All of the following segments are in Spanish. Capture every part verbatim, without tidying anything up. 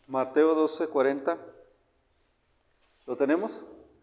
Mateo doce cuarenta. ¿Lo tenemos?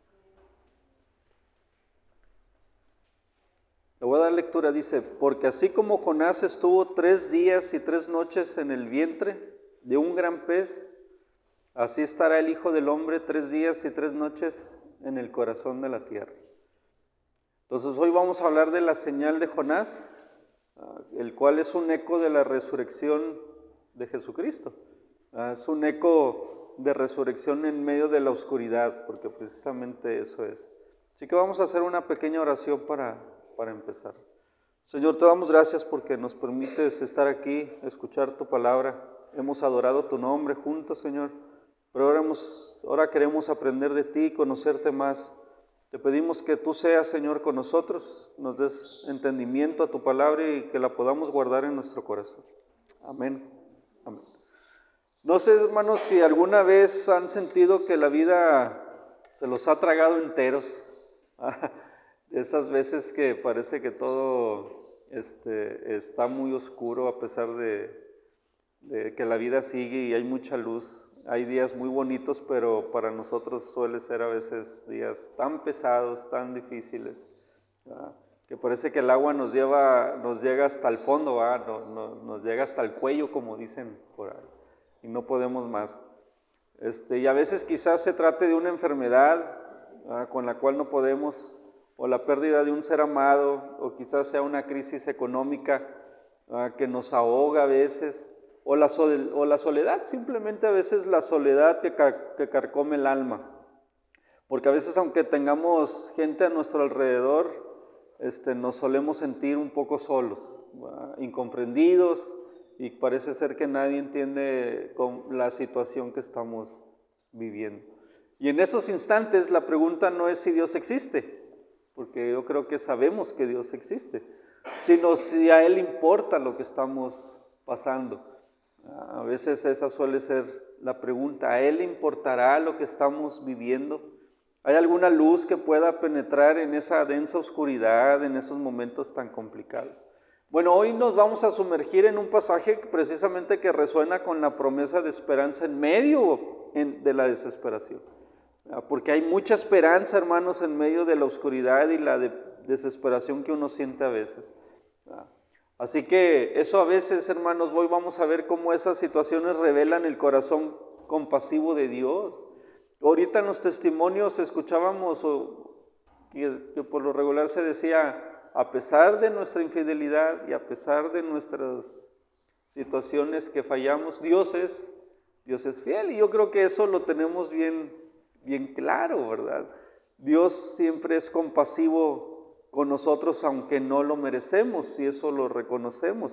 Le voy a dar lectura, dice, porque así como Jonás estuvo tres días y tres noches en el vientre de un gran pez, así estará el Hijo del Hombre tres días y tres noches en el corazón de la tierra. Entonces hoy vamos a hablar de la señal de Jonás, el cual es un eco de la resurrección de Jesucristo. Es un eco de resurrección en medio de la oscuridad, porque precisamente eso es. Así que vamos a hacer una pequeña oración para, para empezar. Señor, te damos gracias porque nos permites estar aquí, escuchar tu palabra. Hemos adorado tu nombre juntos, Señor, pero ahora, hemos, ahora queremos aprender de ti, conocerte más. Te pedimos que tú seas, Señor, con nosotros, nos des entendimiento a tu palabra y que la podamos guardar en nuestro corazón. Amén. Amén. No sé, hermanos, si alguna vez han sentido que la vida se los ha tragado enteros. Esas veces que parece que todo este, está muy oscuro a pesar de, de que la vida sigue y hay mucha luz. Hay días muy bonitos, pero para nosotros suele ser a veces días tan pesados, tan difíciles, ¿verdad? Que parece que el agua nos lleva, nos llega hasta el fondo, ¿verdad? No, no, nos llega hasta el cuello, como dicen por ahí, y no podemos más. Este, y a veces quizás se trate de una enfermedad, ¿verdad?, con la cual no podemos, o la pérdida de un ser amado, o quizás sea una crisis económica, ¿verdad?, que nos ahoga a veces. O la, sol, o la soledad, simplemente a veces la soledad que, car, que carcome el alma. Porque a veces aunque tengamos gente a nuestro alrededor, este, nos solemos sentir un poco solos, ¿verdad?, incomprendidos, y parece ser que nadie entiende la situación que estamos viviendo. Y en esos instantes la pregunta no es si Dios existe, porque yo creo que sabemos que Dios existe, sino si a Él importa lo que estamos pasando. A veces esa suele ser la pregunta. ¿A Él le importará lo que estamos viviendo? ¿Hay alguna luz que pueda penetrar en esa densa oscuridad, en esos momentos tan complicados? Bueno, hoy nos vamos a sumergir en un pasaje precisamente que resuena con la promesa de esperanza en medio de la desesperación. Porque hay mucha esperanza, hermanos, en medio de la oscuridad y la desesperación que uno siente a veces. Así que eso a veces, hermanos, hoy vamos a ver cómo esas situaciones revelan el corazón compasivo de Dios. Ahorita en los testimonios escuchábamos que, que por lo regular se decía, a pesar de nuestra infidelidad y a pesar de nuestras situaciones que fallamos, Dios es, Dios es fiel. Y yo creo que eso lo tenemos bien, bien claro, ¿verdad? Dios siempre es compasivo con nosotros aunque no lo merecemos, y eso lo reconocemos.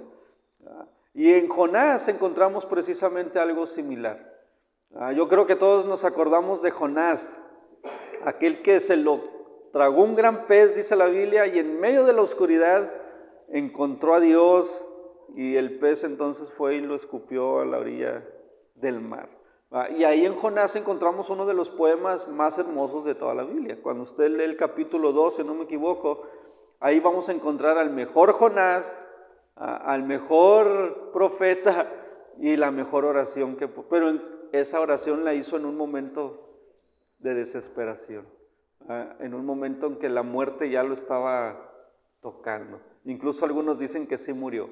Y en Jonás encontramos precisamente algo similar. Yo creo que todos nos acordamos de Jonás, aquel que se lo tragó un gran pez, dice la Biblia, y en medio de la oscuridad encontró a Dios, y el pez entonces fue y lo escupió a la orilla del mar. Y ahí en Jonás encontramos uno de los poemas más hermosos de toda la Biblia. Cuando usted lee el capítulo doce, no me equivoco, ahí vamos a encontrar al mejor Jonás, al mejor profeta y la mejor oración que... Pero esa oración la hizo en un momento de desesperación, en un momento en que la muerte ya lo estaba tocando. Incluso algunos dicen que sí murió.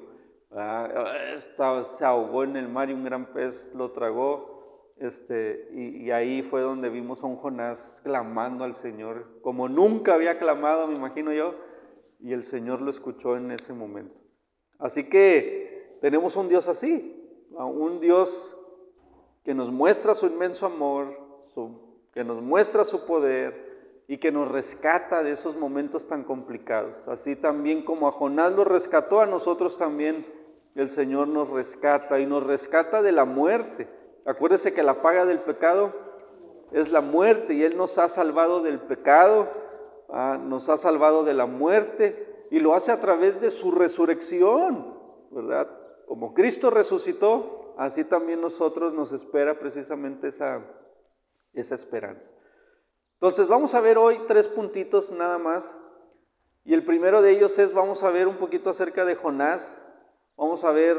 Se ahogó en el mar y un gran pez lo tragó. Este, y, y ahí fue donde vimos a un Jonás clamando al Señor, como nunca había clamado, me imagino yo, y el Señor lo escuchó en ese momento. Así que tenemos un Dios así, un Dios que nos muestra su inmenso amor, su, que nos muestra su poder y que nos rescata de esos momentos tan complicados. Así también como a Jonás lo rescató, a nosotros también el Señor nos rescata, y nos rescata de la muerte. Acuérdese que la paga del pecado es la muerte, y Él nos ha salvado del pecado, ah, nos ha salvado de la muerte, y lo hace a través de su resurrección, ¿verdad? Como Cristo resucitó, así también nosotros nos espera precisamente esa, esa esperanza. Entonces vamos a ver hoy tres puntitos nada más, y el primero de ellos es, vamos a ver un poquito acerca de Jonás, vamos a ver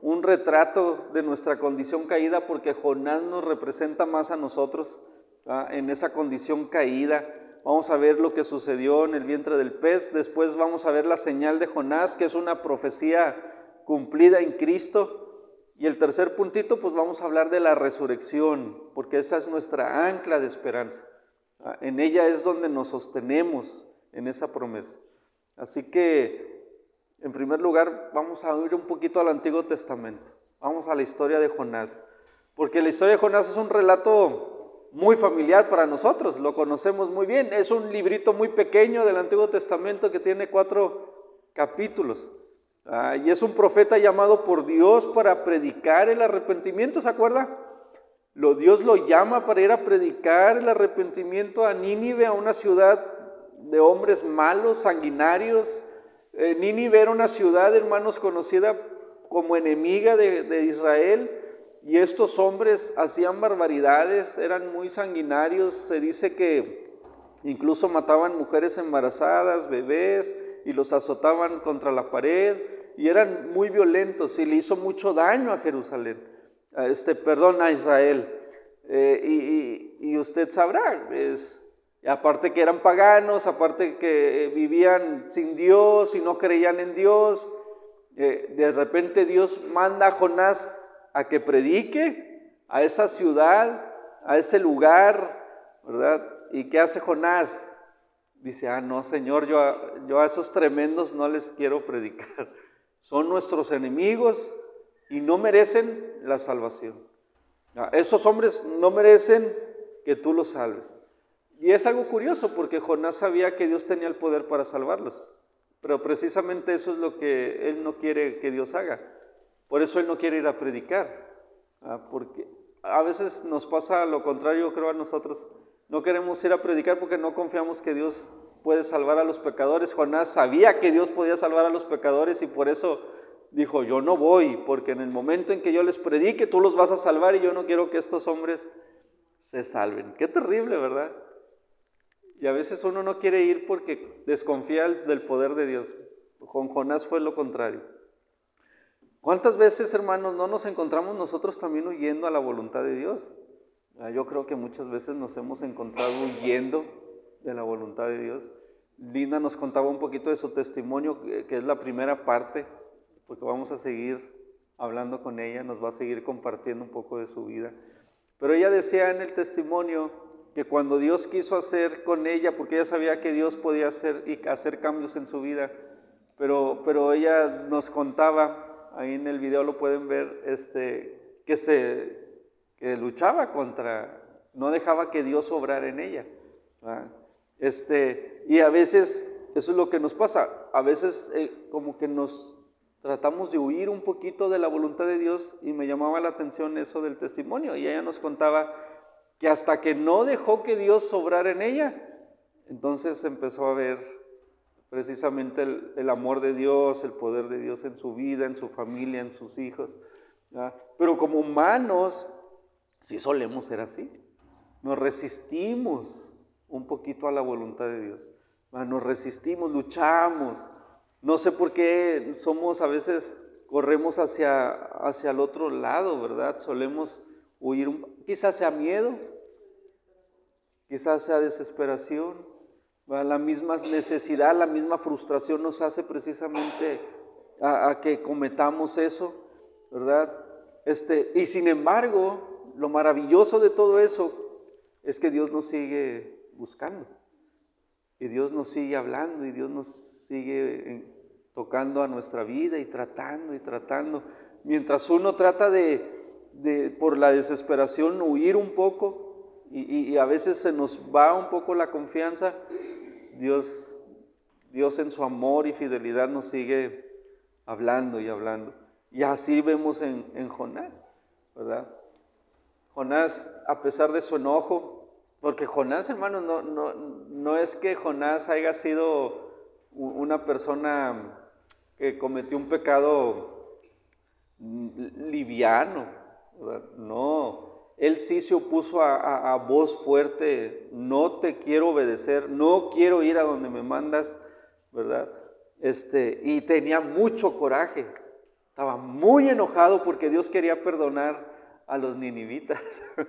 un retrato de nuestra condición caída, porque Jonás nos representa más a nosotros, ¿ah? En esa condición caída. Vamos a ver lo que sucedió en el vientre del pez, después vamos a ver la señal de Jonás, que es una profecía cumplida en Cristo. Y el tercer puntito, pues vamos a hablar de la resurrección, porque esa es nuestra ancla de esperanza. En ella es donde nos sostenemos en esa promesa. Así que, en primer lugar, vamos a ir un poquito al Antiguo Testamento. Vamos a la historia de Jonás, porque la historia de Jonás es un relato muy familiar para nosotros, lo conocemos muy bien. Es un librito muy pequeño del Antiguo Testamento que tiene cuatro capítulos. Ah, y es un profeta llamado por Dios para predicar el arrepentimiento, ¿se acuerda? Lo, Dios lo llama para ir a predicar el arrepentimiento a Nínive, a una ciudad de hombres malos, sanguinarios. Eh, Nínive era una ciudad, hermanos, conocida como enemiga de, de Israel, y estos hombres hacían barbaridades, eran muy sanguinarios. Se dice que incluso mataban mujeres embarazadas, bebés, y los azotaban contra la pared, y eran muy violentos, y le hizo mucho daño a Jerusalén, a este, perdón, a Israel. Eh, y, y, y usted sabrá, es, aparte que eran paganos, aparte que vivían sin Dios y no creían en Dios, eh, de repente Dios manda a Jonás a que predique a esa ciudad, a ese lugar, ¿verdad? ¿Y qué hace Jonás? Dice, ah, no, Señor, yo a, yo a esos tremendos no les quiero predicar. Son nuestros enemigos y no merecen la salvación. Esos hombres no merecen que tú los salves. Y es algo curioso, porque Jonás sabía que Dios tenía el poder para salvarlos. Pero precisamente eso es lo que él no quiere que Dios haga. Por eso él no quiere ir a predicar. Porque a veces nos pasa lo contrario, yo creo, a nosotros. No queremos ir a predicar porque no confiamos que Dios puede salvar a los pecadores. Jonás sabía que Dios podía salvar a los pecadores y por eso dijo, yo no voy, porque en el momento en que yo les predique, tú los vas a salvar y yo no quiero que estos hombres se salven. Qué terrible, ¿verdad? Y a veces uno no quiere ir porque desconfía del poder de Dios. Con Jonás fue lo contrario. ¿Cuántas veces, hermanos, no nos encontramos nosotros también huyendo a la voluntad de Dios? Yo creo que muchas veces nos hemos encontrado huyendo de la voluntad de Dios. Linda nos contaba un poquito de su testimonio, que es la primera parte, porque vamos a seguir hablando con ella, nos va a seguir compartiendo un poco de su vida. Pero ella decía en el testimonio que cuando Dios quiso hacer con ella, porque ella sabía que Dios podía hacer, y hacer cambios en su vida, pero, pero ella nos contaba, ahí en el video lo pueden ver, este, que se... que luchaba contra, no dejaba que Dios obrara en ella. ¿verdad? Este, y a veces, eso es lo que nos pasa, a veces eh, como que nos tratamos de huir un poquito de la voluntad de Dios, y me llamaba la atención eso del testimonio, y ella nos contaba que hasta que no dejó que Dios obrara en ella, entonces empezó a ver precisamente el, el amor de Dios, el poder de Dios en su vida, en su familia, en sus hijos. ¿verdad? Pero como humanos, sí solemos ser así, nos resistimos un poquito a la voluntad de Dios, nos resistimos, luchamos, no sé por qué somos a veces, corremos hacia, hacia el otro lado, ¿verdad? Solemos huir, un, quizás sea miedo, quizás sea desesperación, ¿verdad? La misma necesidad, la misma frustración nos hace precisamente a, a que cometamos eso, ¿verdad? Este, y sin embargo, lo maravilloso de todo eso es que Dios nos sigue buscando, y Dios nos sigue hablando, y Dios nos sigue tocando a nuestra vida y tratando y tratando. Mientras uno trata de, de por la desesperación, huir un poco, y, y, y a veces se nos va un poco la confianza, Dios, Dios en su amor y fidelidad nos sigue hablando y hablando. Y así vemos en, en Jonás, ¿verdad? Jonás, a pesar de su enojo, porque Jonás, hermanos, no, no, no es que Jonás haya sido una persona que cometió un pecado liviano, ¿verdad? No, él sí se opuso a, a, a voz fuerte, no te quiero obedecer, no quiero ir a donde me mandas, ¿verdad? Este, y tenía mucho coraje, Estaba muy enojado porque Dios quería perdonar a los ninivitas.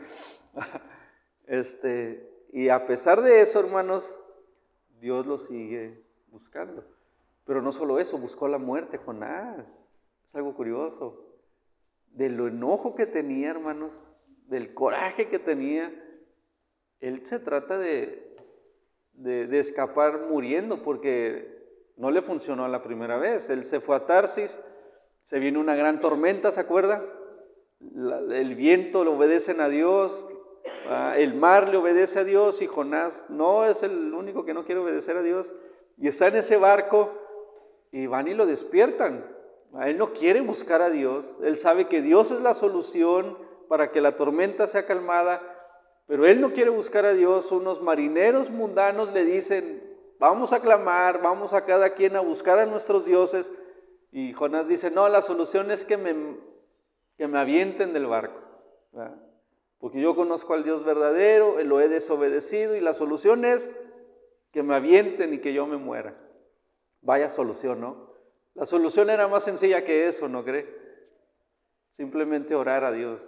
Este, y a pesar de eso, hermanos, Dios lo sigue buscando. Pero no solo eso, buscó la muerte, Jonás. Es algo curioso. De lo enojo que tenía, hermanos, del coraje que tenía, él se trata de, de, de escapar muriendo porque no le funcionó la primera vez. Él se fue a Tarsis, se vino una gran tormenta, ¿se acuerda? La, el viento le obedecen a Dios, ah, el mar le obedece a Dios y Jonás no es el único que no quiere obedecer a Dios. Y está en ese barco y van y lo despiertan. Él no quiere buscar a Dios, él sabe que Dios es la solución para que la tormenta sea calmada, pero él no quiere buscar a Dios. Unos marineros mundanos le dicen, vamos a clamar, vamos a cada quien a buscar a nuestros dioses, y Jonás dice, no, la solución es que me, que me avienten del barco, ¿verdad? Porque yo conozco al Dios verdadero, lo he desobedecido, y la solución es que me avienten y que yo me muera. Vaya solución, ¿no? La solución era más sencilla que eso, ¿no cree? Simplemente orar a Dios.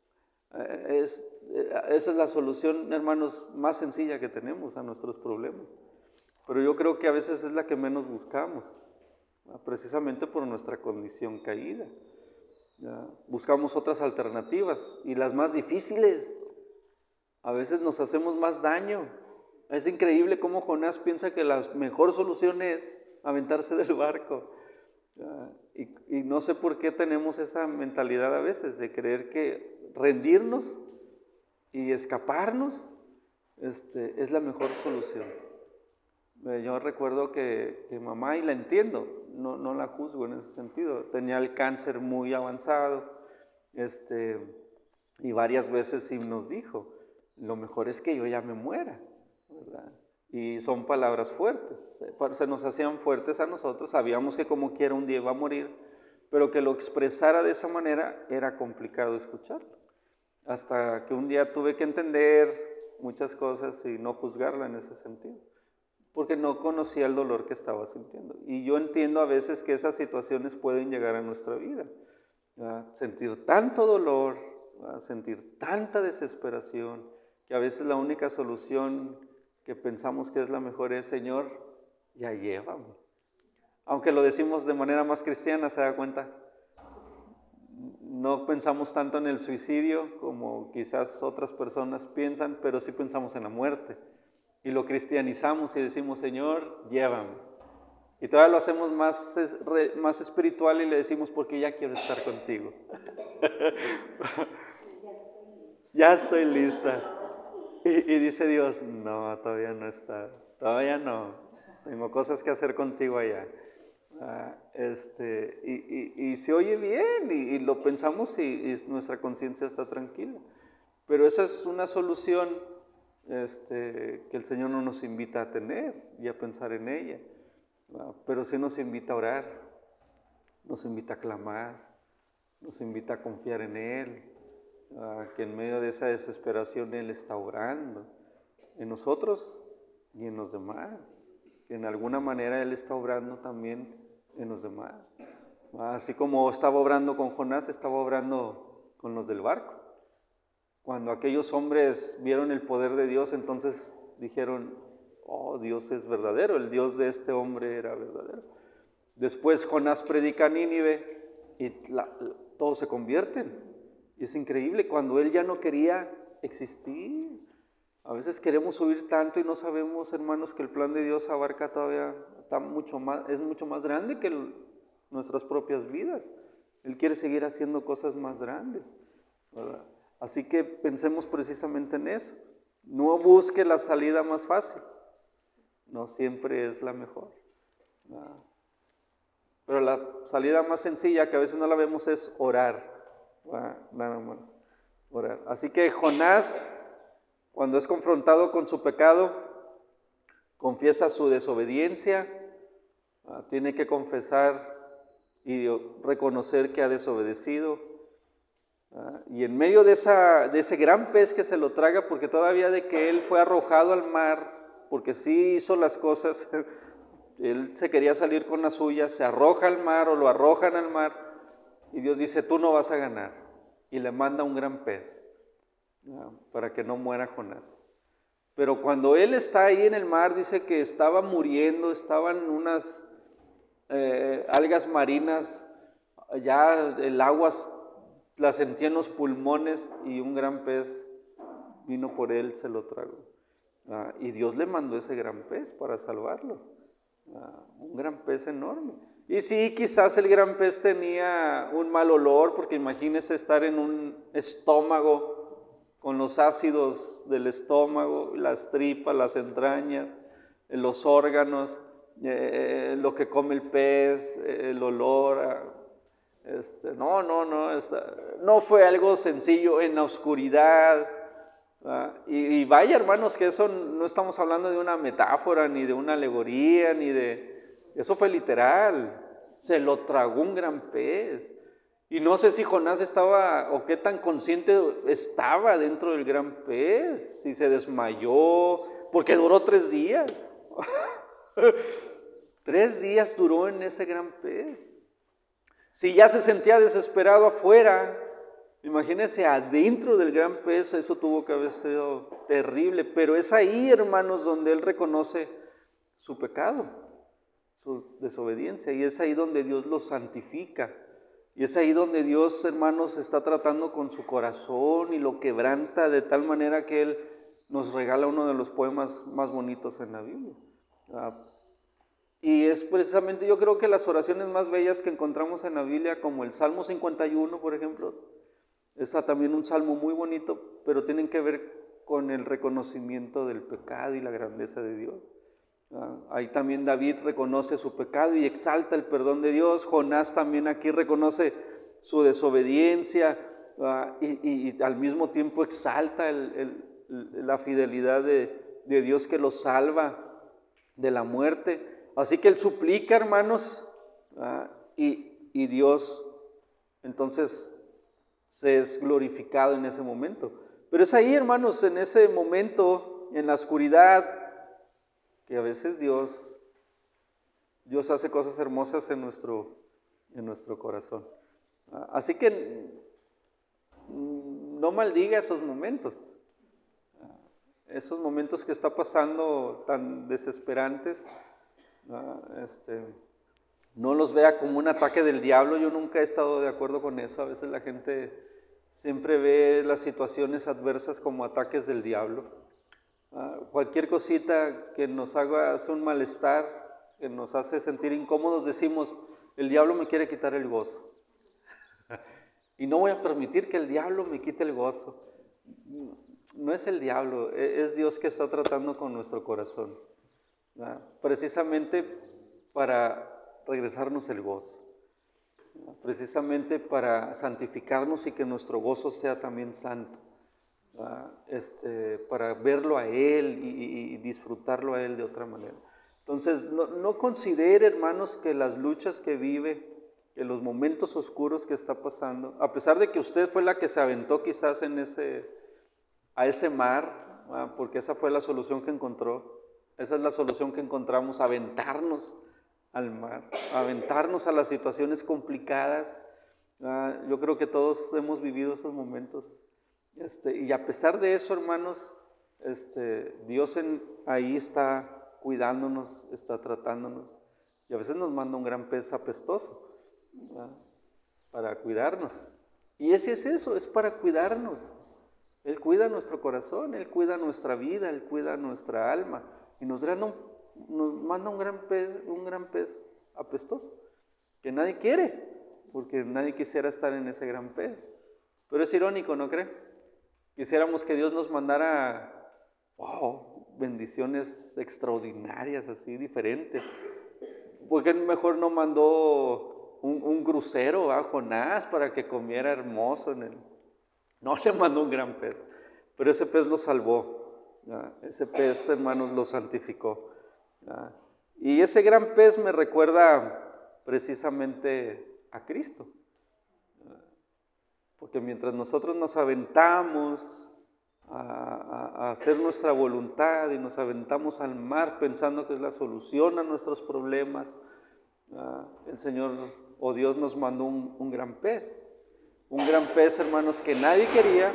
Es, esa es la solución, hermanos, más sencilla que tenemos a nuestros problemas. Pero yo creo que a veces es la que menos buscamos, precisamente por nuestra condición caída. ¿Ya? Buscamos otras alternativas y las más difíciles. A veces nos hacemos más daño. Es increíble cómo Jonás piensa que la mejor solución es aventarse del barco. Uh, y, y no sé por qué tenemos esa mentalidad a veces de creer que rendirnos y escaparnos este, es la mejor solución. Eh, yo recuerdo que, que mamá, y la entiendo, no, no la juzgo en ese sentido, tenía el cáncer muy avanzado, este, y varias veces sí nos dijo, lo mejor es que yo ya me muera, ¿verdad? Y son palabras fuertes, se nos hacían fuertes a nosotros, sabíamos que como quiera un día iba a morir, pero que lo expresara de esa manera era complicado escucharlo. Hasta que un día tuve que entender muchas cosas y no juzgarla en ese sentido, porque no conocía el dolor que estaba sintiendo. Y yo entiendo a veces que esas situaciones pueden llegar a nuestra vida, ¿verdad? Sentir tanto dolor, ¿verdad? Sentir tanta desesperación, que a veces la única solución que pensamos que es la mejor es, Señor, ya llévame. Aunque lo decimos de manera más cristiana, ¿se da cuenta? No pensamos tanto en el suicidio como quizás otras personas piensan, pero sí pensamos en la muerte. Y lo cristianizamos y decimos, Señor, llévame. Y todavía lo hacemos más, más espiritual y le decimos, porque ya quiero estar contigo. Ya estoy lista. Y, y dice Dios, no, todavía no está, todavía no, tengo cosas que hacer contigo allá. Uh, este, y, y, y se oye bien, y, y lo pensamos y, y nuestra conciencia está tranquila. Pero esa es una solución este, que el Señor no nos invita a tener y a pensar en ella. Uh, pero sí nos invita a orar, nos invita a clamar, nos invita a confiar en Él. Uh, que en medio de esa desesperación Él está obrando en nosotros y en los demás, que en alguna manera Él está obrando también en los demás. Uh, así como estaba obrando con Jonás, estaba obrando con los del barco. Cuando aquellos hombres vieron el poder de Dios, entonces dijeron, oh, Dios es verdadero, el Dios de este hombre era verdadero. Después Jonás predica a Nínive y la, la, todos se convierten. Y es increíble cuando él ya no quería existir. A veces queremos huir tanto y no sabemos, hermanos, que el plan de Dios abarca todavía, está mucho más, es mucho más grande que el, nuestras propias vidas. Él quiere seguir haciendo cosas más grandes, ¿verdad? Así que pensemos precisamente en eso. No busque la salida más fácil. No siempre es la mejor, ¿verdad? Pero la salida más sencilla, que a veces no la vemos, es orar. Ah, nada más, orar. Así que Jonás, cuando es confrontado con su pecado, confiesa su desobediencia, ah, tiene que confesar y reconocer que ha desobedecido. Ah, y en medio de, esa, de ese gran pez que se lo traga, porque todavía de que él fue arrojado al mar, porque sí hizo las cosas, él se quería salir con las suyas, se arroja al mar o lo arrojan al mar. y Dios dice, tú no vas a ganar, y le manda un gran pez ah, para que no muera Jonás. Pero cuando él está ahí en el mar, dice que estaba muriendo, estaban unas eh, algas marinas, ya el agua la sentía en los pulmones y un gran pez vino por él, se lo tragó. Ah, y Dios le mandó ese gran pez para salvarlo, ah, un gran pez enorme. Y sí, quizás el gran pez tenía un mal olor, porque imagínese estar en un estómago con los ácidos del estómago, las tripas, las entrañas, los órganos, eh, lo que come el pez, el olor. Ah, este, no, no, no, esta, no fue algo sencillo en la oscuridad. Ah, y, y vaya, hermanos, que eso no estamos hablando de una metáfora, ni de una alegoría, ni de... Eso fue literal. Se lo tragó un gran pez. Y no sé si Jonás estaba, o qué tan consciente estaba dentro del gran pez, si se desmayó, porque duró tres días. Tres días duró en ese gran pez. Si ya se sentía desesperado afuera, imagínense adentro del gran pez, eso tuvo que haber sido terrible. Pero es ahí, hermanos, donde él reconoce su pecado, su desobediencia, y es ahí donde Dios lo santifica. Y es ahí donde Dios, hermanos, está tratando con su corazón y lo quebranta de tal manera que Él nos regala uno de los poemas más bonitos en la Biblia. Ah, y es precisamente, yo creo que las oraciones más bellas que encontramos en la Biblia, como el Salmo cincuenta y uno, por ejemplo, es también un salmo muy bonito, pero tienen que ver con el reconocimiento del pecado y la grandeza de Dios. Ah, ahí también David reconoce su pecado y exalta el perdón de Dios. Jonás también aquí reconoce su desobediencia ah, y, y, y al mismo tiempo exalta el, el, la fidelidad de, de Dios que lo salva de la muerte. Así que él suplica, hermanos, ah, y, y Dios entonces se es glorificado en ese momento. Pero es ahí, hermanos, en ese momento, en la oscuridad, que a veces Dios, Dios hace cosas hermosas en nuestro, en nuestro corazón. Así que no maldiga esos momentos, esos momentos que está pasando tan desesperantes, este, no los vea como un ataque del diablo. Yo nunca he estado de acuerdo con eso. A veces la gente siempre ve las situaciones adversas como ataques del diablo. Uh, cualquier cosita que nos haga hace un malestar, que nos hace sentir incómodos, decimos, el diablo me quiere quitar el gozo. Y no voy a permitir que el diablo me quite el gozo. No es el diablo, es Dios que está tratando con nuestro corazón, ¿verdad? Precisamente para regresarnos el gozo, ¿verdad? Precisamente para santificarnos y que nuestro gozo sea también santo. Este, para verlo a Él y, y disfrutarlo a Él de otra manera. Entonces, no, no considere, hermanos, que las luchas que vive, que los momentos oscuros que está pasando, a pesar de que usted fue la que se aventó quizás en ese, a ese mar, ¿verdad? Porque esa fue la solución que encontró, esa es la solución que encontramos, aventarnos al mar, aventarnos a las situaciones complicadas. ¿Verdad? Yo creo que todos hemos vivido esos momentos. Este, y a pesar de eso, hermanos, este, Dios en, ahí está cuidándonos, está tratándonos. Y a veces nos manda un gran pez apestoso, ¿verdad? Para cuidarnos. Y ese es eso, es para cuidarnos. Él cuida nuestro corazón, Él cuida nuestra vida, Él cuida nuestra alma. Y nos, un, nos manda un gran pez, un gran pez apestoso, que nadie quiere, porque nadie quisiera estar en ese gran pez. Pero es irónico, ¿no cree? Quisiéramos que Dios nos mandara, wow, bendiciones extraordinarias, así, diferentes. ¿Por qué mejor no mandó un, un crucero a Jonás para que comiera hermoso en él? No, le mandó un gran pez, pero ese pez lo salvó, ¿ya? Ese pez, hermanos, lo santificó, ¿ya? Y ese gran pez me recuerda precisamente a Cristo. Porque mientras nosotros nos aventamos a, a, a hacer nuestra voluntad y nos aventamos al mar pensando que es la solución a nuestros problemas, uh, el Señor o Dios nos mandó un, un gran pez. Un gran pez, hermanos, que nadie quería.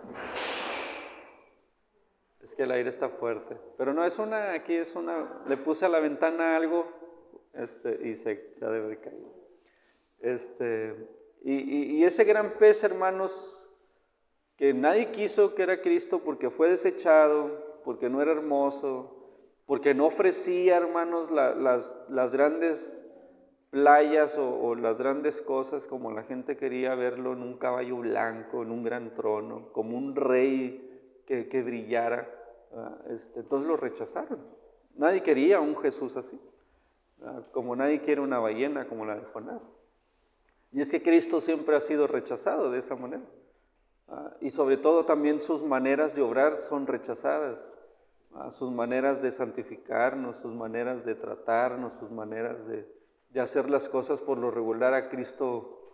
Es que el aire está fuerte. Pero no, es una, aquí es una, le puse a la ventana algo este, y se, se ha de haber caído. Este, y, y, y ese gran pez, hermanos, que nadie quiso, que era Cristo, porque fue desechado, porque no era hermoso, porque no ofrecía, hermanos, la, las, las grandes playas o, o las grandes cosas como la gente quería verlo en un caballo blanco, en un gran trono, como un rey que, que brillara. Uh, este, entonces lo rechazaron. Nadie quería un Jesús así, uh, como nadie quiere una ballena como la de Jonás. Y es que Cristo siempre ha sido rechazado de esa manera. Uh, y sobre todo también sus maneras de obrar son rechazadas. Uh, sus maneras de santificarnos, sus maneras de tratarnos, sus maneras de de hacer las cosas por lo regular a Cristo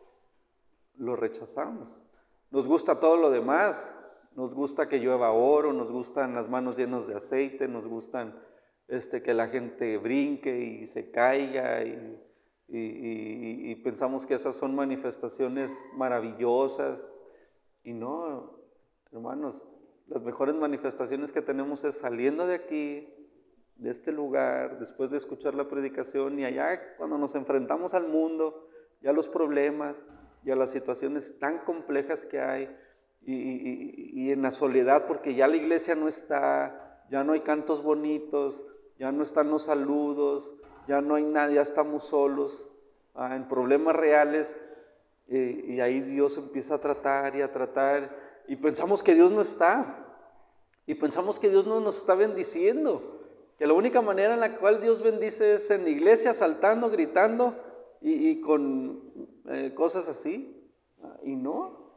lo rechazamos. Nos gusta todo lo demás, nos gusta que llueva oro, nos gustan las manos llenas de aceite, nos gustan este, que la gente brinque y se caiga y, y, y, y pensamos que esas son manifestaciones maravillosas y no, hermanos, las mejores manifestaciones que tenemos es saliendo de aquí, de este lugar, después de escuchar la predicación y allá cuando nos enfrentamos al mundo y a los problemas y a las situaciones tan complejas que hay y, y, y en la soledad porque ya la iglesia no está, ya no hay cantos bonitos, ya no están los saludos, ya no hay nadie, ya estamos solos ah, en problemas reales eh, y ahí Dios empieza a tratar y a tratar y pensamos que Dios no está y pensamos que Dios no nos está bendiciendo. Que la única manera en la cual Dios bendice es en la iglesia, saltando, gritando y, y con eh, cosas así. Y no,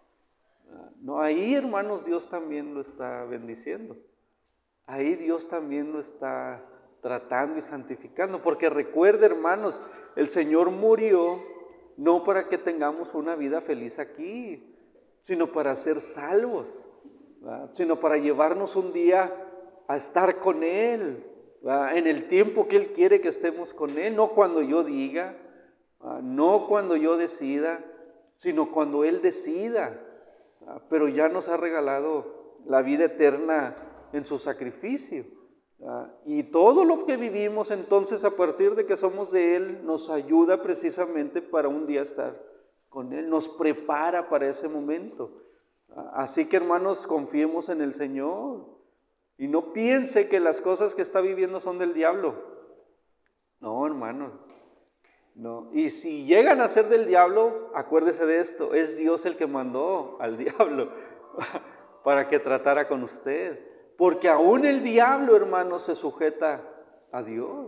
no, ahí hermanos Dios también lo está bendiciendo. Ahí Dios también lo está tratando y santificando. Porque recuerde hermanos, el Señor murió no para que tengamos una vida feliz aquí, sino para ser salvos, ¿verdad? Sino para llevarnos un día a estar con Él. En el tiempo que Él quiere que estemos con Él, no cuando yo diga, no cuando yo decida, sino cuando Él decida. Pero ya nos ha regalado la vida eterna en su sacrificio. Y todo lo que vivimos entonces a partir de que somos de Él nos ayuda precisamente para un día estar con Él, nos prepara para ese momento. Así que hermanos, confiemos en el Señor. Y no piense que las cosas que está viviendo son del diablo. No, hermanos. No. Y si llegan a ser del diablo, acuérdese de esto, es Dios el que mandó al diablo para que tratara con usted. Porque aún el diablo, hermanos, se sujeta a Dios.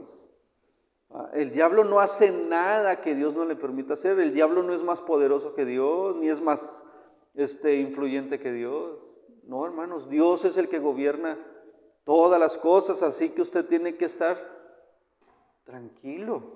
El diablo no hace nada que Dios no le permita hacer. El diablo no es más poderoso que Dios, ni es más este, influyente que Dios. No, hermanos, Dios es el que gobierna todas las cosas, así que usted tiene que estar tranquilo.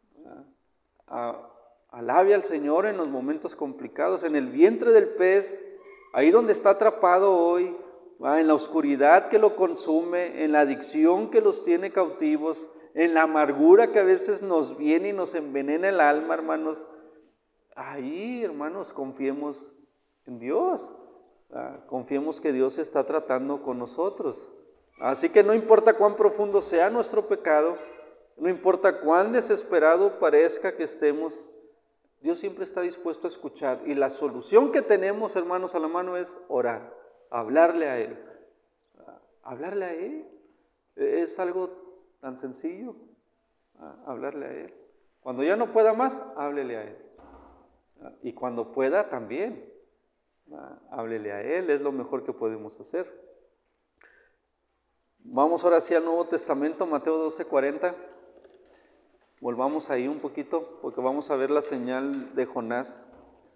A, alabe al Señor en los momentos complicados, en el vientre del pez, ahí donde está atrapado hoy, ¿va? En la oscuridad que lo consume, en la adicción que los tiene cautivos, en la amargura que a veces nos viene y nos envenena el alma, hermanos. Ahí, hermanos, confiemos en Dios. Ah, confiemos que Dios está tratando con nosotros. Así que no importa cuán profundo sea nuestro pecado, no importa cuán desesperado parezca que estemos, Dios siempre está dispuesto a escuchar. Y la solución que tenemos, hermanos, a la mano es orar, hablarle a Él. Hablarle a Él. Es algo tan sencillo, hablarle a Él. Cuando ya no pueda más, háblele a Él. Y cuando pueda también, háblele a Él, es lo mejor que podemos hacer. Vamos ahora sí al Nuevo Testamento, Mateo doce cuarenta. Volvamos ahí un poquito, porque vamos a ver la señal de Jonás.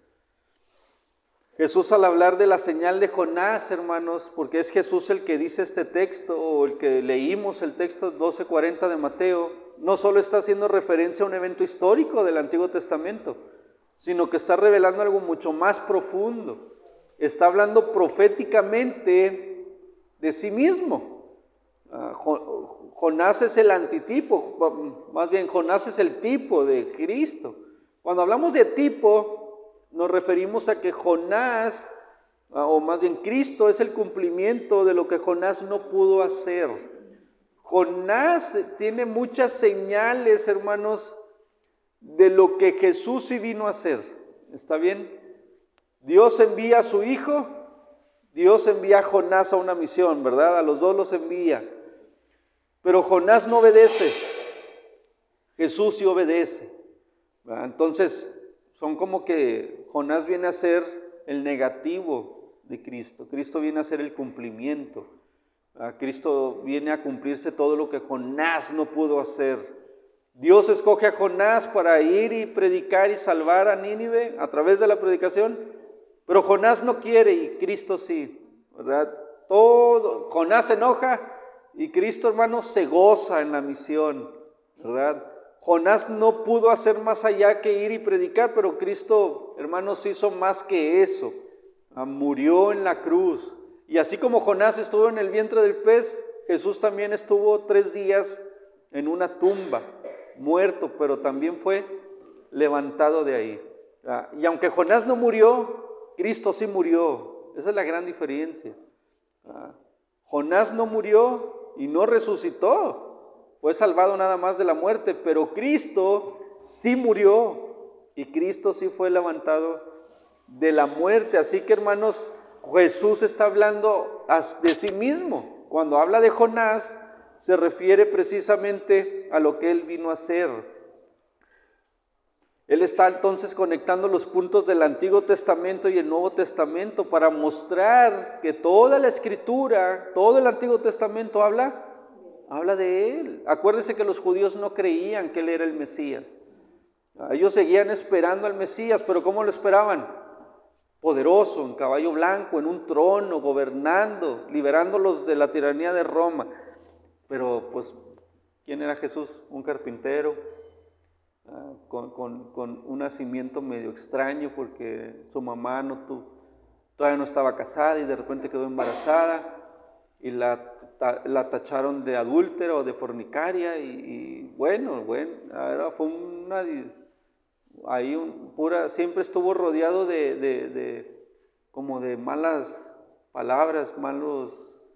Jesús, al hablar de la señal de Jonás, hermanos, porque es Jesús el que dice este texto, o el que leímos el texto doce cuarenta de Mateo, no solo está haciendo referencia a un evento histórico del Antiguo Testamento, sino que está revelando algo mucho más profundo. Está hablando proféticamente de sí mismo. Uh, Jonás es el antitipo, más bien Jonás es el tipo de Cristo. Cuando hablamos de tipo, nos referimos a que Jonás, o más bien Cristo, es el cumplimiento de lo que Jonás no pudo hacer. Jonás tiene muchas señales, hermanos, de lo que Jesús sí vino a hacer. ¿Está bien? Dios envía a su Hijo, Dios envía a Jonás a una misión, ¿verdad? A los dos los envía. Pero Jonás no obedece, Jesús sí obedece. ¿Verdad? Entonces, son como que Jonás viene a ser el negativo de Cristo. Cristo viene a ser el cumplimiento. ¿Verdad? Cristo viene a cumplirse todo lo que Jonás no pudo hacer. Dios escoge a Jonás para ir y predicar y salvar a Nínive a través de la predicación, pero Jonás no quiere y Cristo sí, ¿verdad? Todo, Jonás se enoja y Cristo, hermanos, se goza en la misión, ¿verdad? Jonás no pudo hacer más allá que ir y predicar, pero Cristo, hermanos, hizo más que eso. Murió en la cruz. Y así como Jonás estuvo en el vientre del pez, Jesús también estuvo tres días en una tumba, muerto, pero también fue levantado de ahí. Y aunque Jonás no murió, Cristo sí murió. Esa es la gran diferencia. Jonás no murió y no resucitó. Fue salvado nada más de la muerte, pero Cristo sí murió y Cristo sí fue levantado de la muerte. Así que, hermanos, Jesús está hablando de sí mismo. Cuando habla de Jonás, se refiere precisamente a lo que él vino a hacer. Él está entonces conectando los puntos del Antiguo Testamento y el Nuevo Testamento para mostrar que toda la Escritura, todo el Antiguo Testamento habla Habla de él. Acuérdese que los judíos no creían que él era el Mesías. Ellos seguían esperando al Mesías, pero ¿cómo lo esperaban? Poderoso, en caballo blanco, en un trono, gobernando, liberándolos de la tiranía de Roma. Pero pues, ¿quién era Jesús? Un carpintero, uh, con, con, con un nacimiento medio extraño porque su mamá no tuvo, todavía no estaba casada y de repente quedó embarazada. Y la, la tacharon de adúltera o de fornicaria y, y bueno, bueno, era, fue una, ahí un, pura, siempre estuvo rodeado de, de, de, como de malas palabras, malos,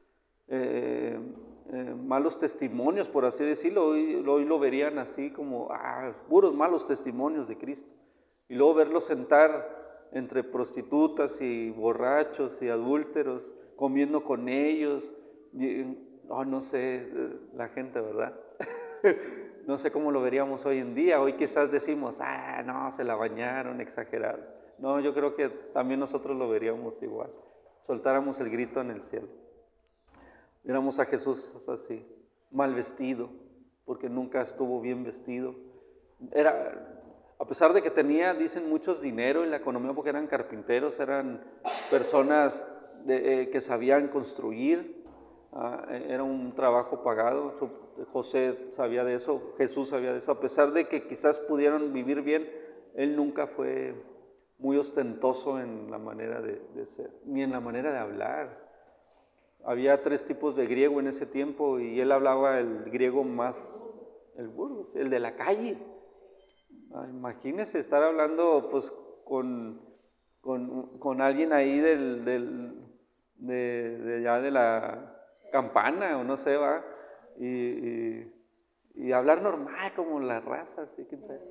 eh, eh, malos testimonios, por así decirlo. Hoy, hoy lo verían así como, ah, puros malos testimonios de Cristo. Y luego verlo sentar entre prostitutas y borrachos y adúlteros, comiendo con ellos, y, oh, no sé, la gente, ¿verdad? No sé cómo lo veríamos hoy en día. Hoy quizás decimos, ah, no, se la bañaron, exagerados. No, yo creo que también nosotros lo veríamos igual. Soltáramos el grito en el cielo. Viéramos a Jesús así, mal vestido, porque nunca estuvo bien vestido. Era, a pesar de que tenía, dicen muchos, dinero en la economía, porque eran carpinteros, eran personas De, eh, que sabían construir, uh, era un trabajo pagado. José sabía de eso, Jesús sabía de eso. A pesar de que quizás pudieran vivir bien, él nunca fue muy ostentoso en la manera de, de ser, ni en la manera de hablar. Había tres tipos de griego en ese tiempo y él hablaba el griego más, el burro, el de la calle. Uh, imagínense estar hablando pues con, con, con alguien ahí del... del De, de ya de la campana o no sé, va, y, y, y hablar normal como la raza, ¿sí? ¿Quién sabe?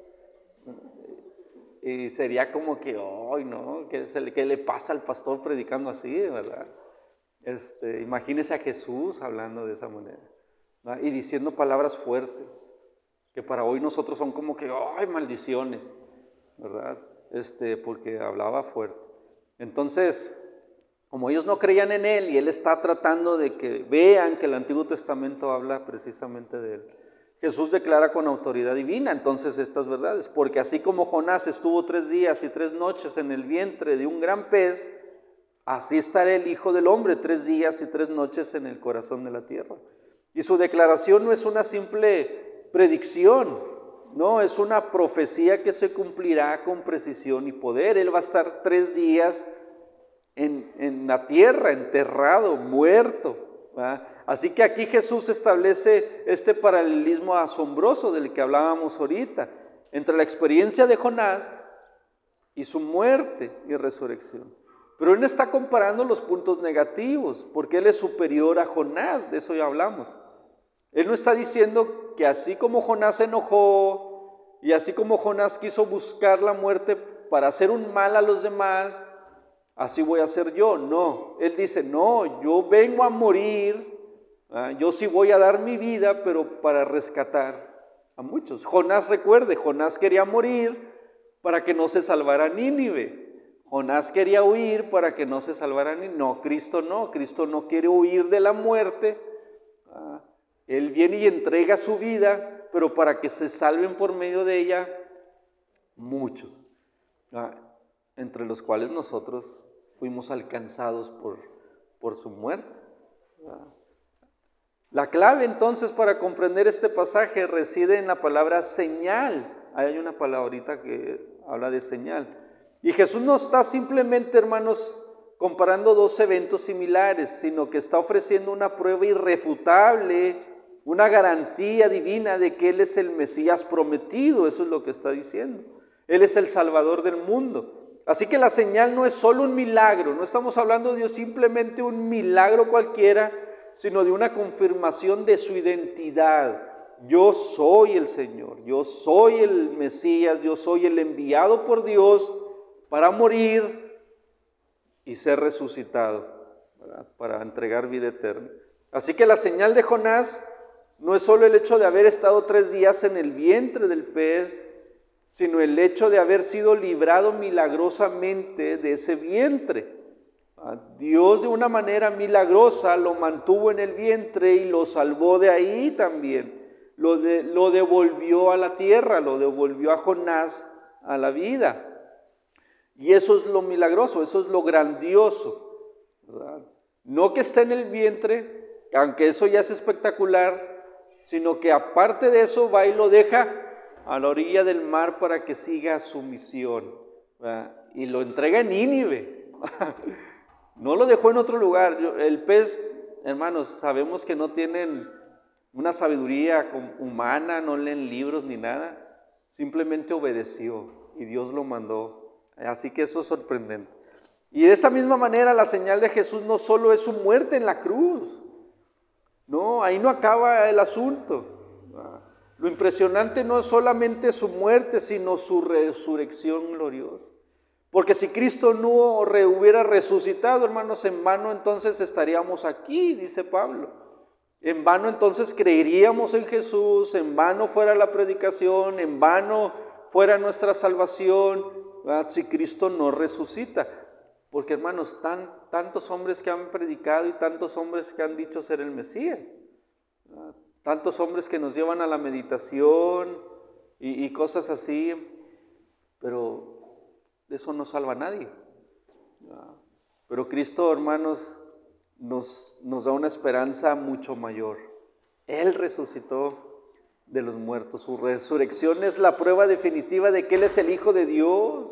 Y sería como que, ¡ay, no! ¿Qué, se le, ¿Qué le pasa al pastor predicando así, verdad? Este, imagínese a Jesús hablando de esa manera, ¿verdad? Y diciendo palabras fuertes, que para hoy nosotros son como que, ¡ay, maldiciones! ¿Verdad? Este, porque hablaba fuerte. Entonces, como ellos no creían en él y él está tratando de que vean que el Antiguo Testamento habla precisamente de él, Jesús declara con autoridad divina entonces estas verdades, porque así como Jonás estuvo tres días y tres noches en el vientre de un gran pez, así estará el Hijo del Hombre tres días y tres noches en el corazón de la tierra. Y su declaración no es una simple predicción, no, es una profecía que se cumplirá con precisión y poder. Él va a estar tres días En, en la tierra, enterrado, muerto, ¿verdad? Así que aquí Jesús establece este paralelismo asombroso del que hablábamos ahorita. entre la experiencia de Jonás y su muerte y resurrección. Pero él no está comparando los puntos negativos, porque él es superior a Jonás, de eso ya hablamos. Él no está diciendo que así como Jonás se enojó y así como Jonás quiso buscar la muerte para hacer un mal a los demás, así voy a hacer yo. No, él dice, no, yo vengo a morir, ¿ah? Yo sí voy a dar mi vida, pero para rescatar a muchos. Jonás, recuerde, Jonás quería morir para que no se salvara Nínive. Jonás quería huir para que no se salvara Nínive. No, Cristo no, Cristo no quiere huir de la muerte. ¿Ah? Él viene y entrega su vida, pero para que se salven por medio de ella muchos, ¿ah? Entre los cuales nosotros fuimos alcanzados por, por su muerte. ¿Ah? La clave entonces para comprender este pasaje reside en la palabra señal. Ahí hay una palabrita que habla de señal. Y Jesús no está simplemente, hermanos, comparando dos eventos similares, sino que está ofreciendo una prueba irrefutable, una garantía divina de que Él es el Mesías prometido. Eso es lo que está diciendo. Él es el Salvador del mundo. Así que la señal no es solo un milagro, no estamos hablando de Dios simplemente un milagro cualquiera, sino de una confirmación de su identidad. Yo soy el Señor, yo soy el Mesías, yo soy el enviado por Dios para morir y ser resucitado, ¿verdad? Para entregar vida eterna. Así que la señal de Jonás no es solo el hecho de haber estado tres días en el vientre del pez, sino el hecho de haber sido librado milagrosamente de ese vientre. Dios de una manera milagrosa lo mantuvo en el vientre y lo salvó de ahí también. Lo, de, lo devolvió a la tierra, lo devolvió a Jonás a la vida. Y eso es lo milagroso, eso es lo grandioso, ¿verdad? No que esté en el vientre, aunque eso ya es espectacular, sino que aparte de eso va y lo deja a la orilla del mar para que siga su misión, ¿verdad? Y lo entrega en Nínive. No lo dejó en otro lugar. El pez, hermanos, sabemos que no tienen una sabiduría humana, no leen libros ni nada. Simplemente obedeció y Dios lo mandó. Así que eso es sorprendente. Y de esa misma manera la señal de Jesús no solo es su muerte en la cruz. No, ahí no acaba el asunto. Lo impresionante no es solamente su muerte, sino su resurrección gloriosa. Porque si Cristo no hubiera resucitado, hermanos, en vano entonces estaríamos aquí, dice Pablo. En vano entonces creeríamos en Jesús, en vano fuera la predicación, en vano fuera nuestra salvación, ¿verdad? Si Cristo no resucita. Porque, hermanos, tan, tantos hombres que han predicado y tantos hombres que han dicho ser el Mesías, ¿verdad? Tantos hombres que nos llevan a la meditación y, y cosas así, pero eso no salva a nadie. Pero Cristo, hermanos, nos, nos da una esperanza mucho mayor. Él resucitó de los muertos. Su resurrección es la prueba definitiva de que Él es el Hijo de Dios.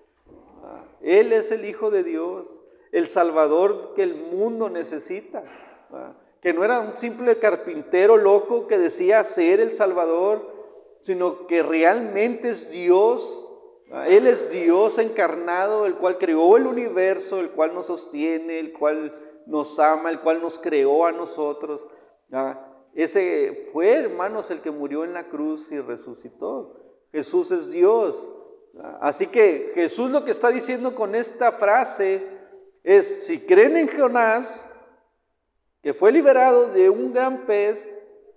Él es el Hijo de Dios, el Salvador que el mundo necesita. Que no era un simple carpintero loco que decía ser el Salvador, sino que realmente es Dios. Él es Dios encarnado, el cual creó el universo, el cual nos sostiene, el cual nos ama, el cual nos creó a nosotros. Ese fue, hermanos, el que murió en la cruz y resucitó. Jesús es Dios. Así que Jesús lo que está diciendo con esta frase es, si creen en Jonás, que fue liberado de un gran pez,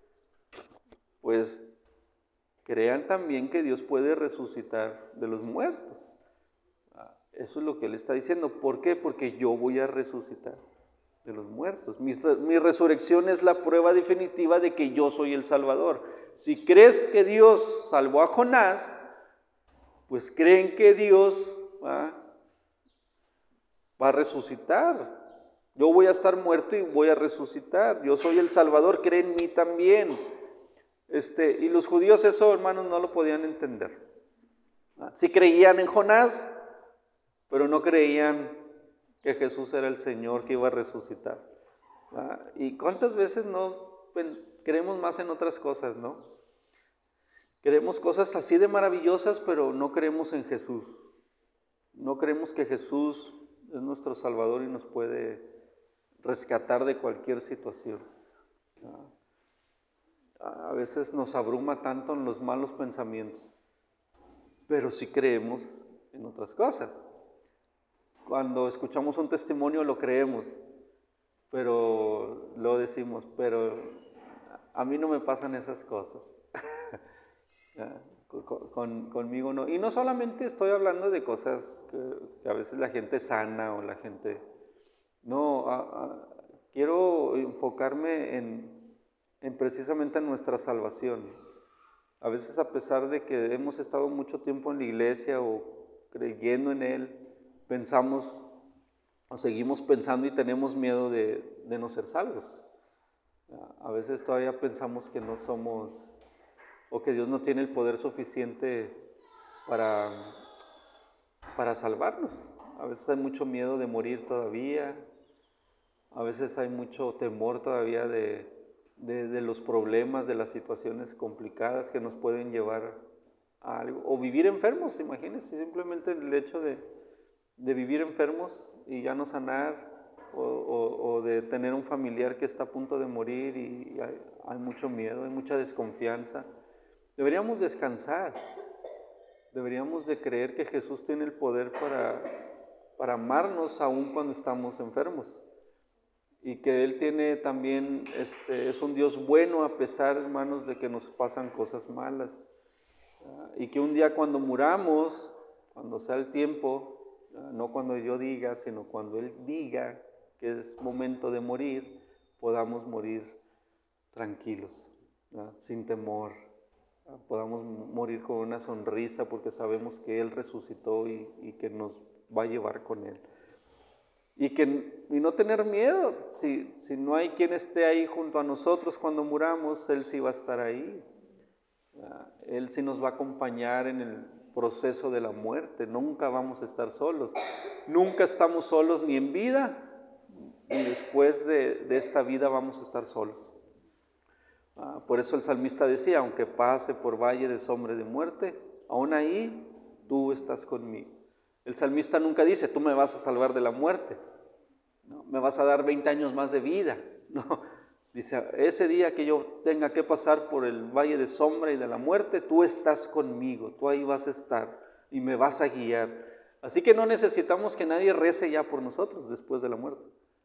pues crean también que Dios puede resucitar de los muertos. Eso es lo que Él está diciendo. ¿Por qué? Porque yo voy a resucitar de los muertos. Mi, mi resurrección es la prueba definitiva de que yo soy el Salvador. Si crees que Dios salvó a Jonás, pues creen que Dios ¿va? va a resucitar. Yo voy a estar muerto y voy a resucitar. Yo soy el Salvador, creen en mí también. Este, y los judíos eso, hermanos, no lo podían entender. Sí creían en Jonás, pero no creían que Jesús era el Señor que iba a resucitar. ¿Ah? ¿Y cuántas veces no creemos más en otras cosas, no? Queremos cosas así de maravillosas, pero no creemos en Jesús. No creemos que Jesús es nuestro Salvador y nos puede rescatar de cualquier situación. A veces nos abruma tanto en los malos pensamientos, pero sí creemos en otras cosas. Cuando escuchamos un testimonio lo creemos, pero lo decimos, pero a mí no me pasan esas cosas. Con, con, conmigo no. Y no solamente estoy hablando de cosas que, que a veces la gente sana o la gente... No, a, a, quiero enfocarme en, en precisamente en nuestra salvación. A veces, a pesar de que hemos estado mucho tiempo en la iglesia o creyendo en Él, pensamos o seguimos pensando y tenemos miedo de, de no ser salvos. A veces todavía pensamos que no somos, o que Dios no tiene el poder suficiente para, para salvarnos. A veces hay mucho miedo de morir todavía, a veces hay mucho temor todavía de, de, de los problemas, de las situaciones complicadas que nos pueden llevar a algo. O vivir enfermos, imagínense, simplemente el hecho de, de vivir enfermos y ya no sanar, o, o, o de tener un familiar que está a punto de morir y hay, hay mucho miedo, hay mucha desconfianza. Deberíamos descansar, deberíamos de creer que Jesús tiene el poder para, para amarnos aún cuando estamos enfermos. Y que Él tiene también, este, es un Dios bueno a pesar, hermanos, de que nos pasan cosas malas. Uh, y que un día cuando muramos, cuando sea el tiempo, uh, no cuando yo diga, sino cuando Él diga que es momento de morir, podamos morir tranquilos, uh, sin temor. Uh, podamos morir con una sonrisa porque sabemos que Él resucitó y, y que nos va a llevar con Él. Y, que, y no tener miedo, si, si no hay quien esté ahí junto a nosotros cuando muramos, Él sí va a estar ahí. Él sí nos va a acompañar en el proceso de la muerte, nunca vamos a estar solos. Nunca estamos solos ni en vida, ni después de, de esta vida vamos a estar solos. Por eso el salmista decía, aunque pase por valle de sombra de muerte, aún ahí tú estás conmigo. El salmista nunca dice, tú me vas a salvar de la muerte, ¿no? Me vas a dar veinte años más de vida. No, dice, ese día que yo tenga que pasar por el valle de sombra y de la muerte, tú estás conmigo, tú ahí vas a estar y me vas a guiar. Así que no necesitamos que nadie rece ya por nosotros después de la muerte.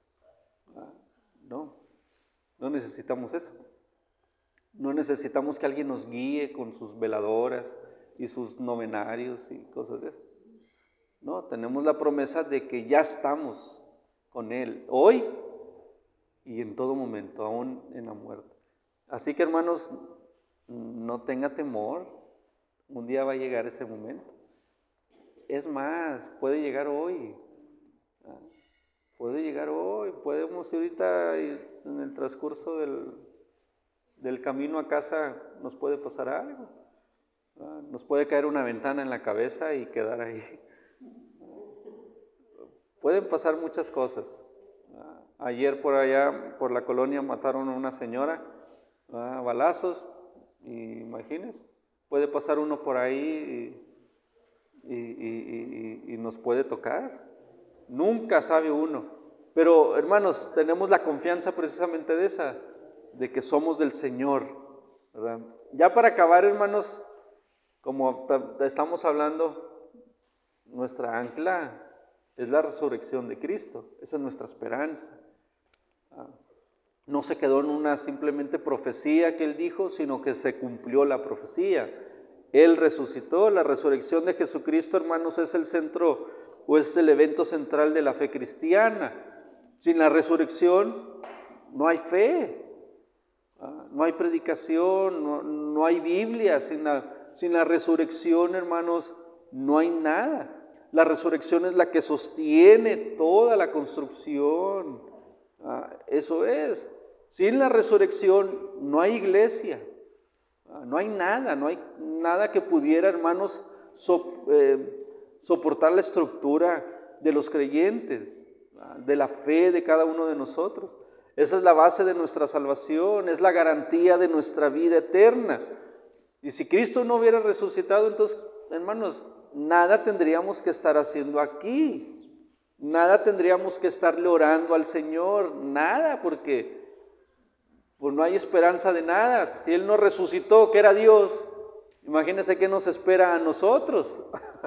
No, no necesitamos eso. No necesitamos que alguien nos guíe con sus veladoras y sus novenarios y cosas de esas. No, tenemos la promesa de que ya estamos con Él, hoy y en todo momento, aún en la muerte. Así que, hermanos, no tenga temor, un día va a llegar ese momento. Es más, puede llegar hoy, puede llegar hoy, podemos ahorita en el transcurso del, del camino a casa, nos puede pasar algo, nos puede caer una ventana en la cabeza y quedar ahí. Pueden pasar muchas cosas. Ayer por allá, por la colonia, mataron a una señora a balazos. Y imagínense, puede pasar uno por ahí y, y, y, y, y nos puede tocar. Nunca sabe uno. Pero, hermanos, tenemos la confianza precisamente de esa, de que somos del Señor, ¿verdad? Ya para acabar, hermanos, como estamos hablando, nuestra ancla es la resurrección de Cristo. Esa es nuestra esperanza. No se quedó en una simplemente profecía que Él dijo, sino que se cumplió la profecía. Él resucitó. La resurrección de Jesucristo, hermanos, es el centro o es el evento central de la fe cristiana. Sin la resurrección no hay fe, no hay predicación, no, no hay Biblia. Sin la, sin la resurrección, hermanos, no hay nada. La resurrección es la que sostiene toda la construcción. Ah, eso es. Sin la resurrección no hay iglesia. Ah, no hay nada, no hay nada que pudiera, hermanos, so, eh, soportar la estructura de los creyentes, ah, de la fe de cada uno de nosotros. Esa es la base de nuestra salvación, es la garantía de nuestra vida eterna. Y si Cristo no hubiera resucitado, entonces, hermanos, nada tendríamos que estar haciendo aquí. Nada tendríamos que estarle orando al Señor, nada, porque pues no hay esperanza de nada. Si Él no resucitó, que era Dios, imagínense qué nos espera a nosotros.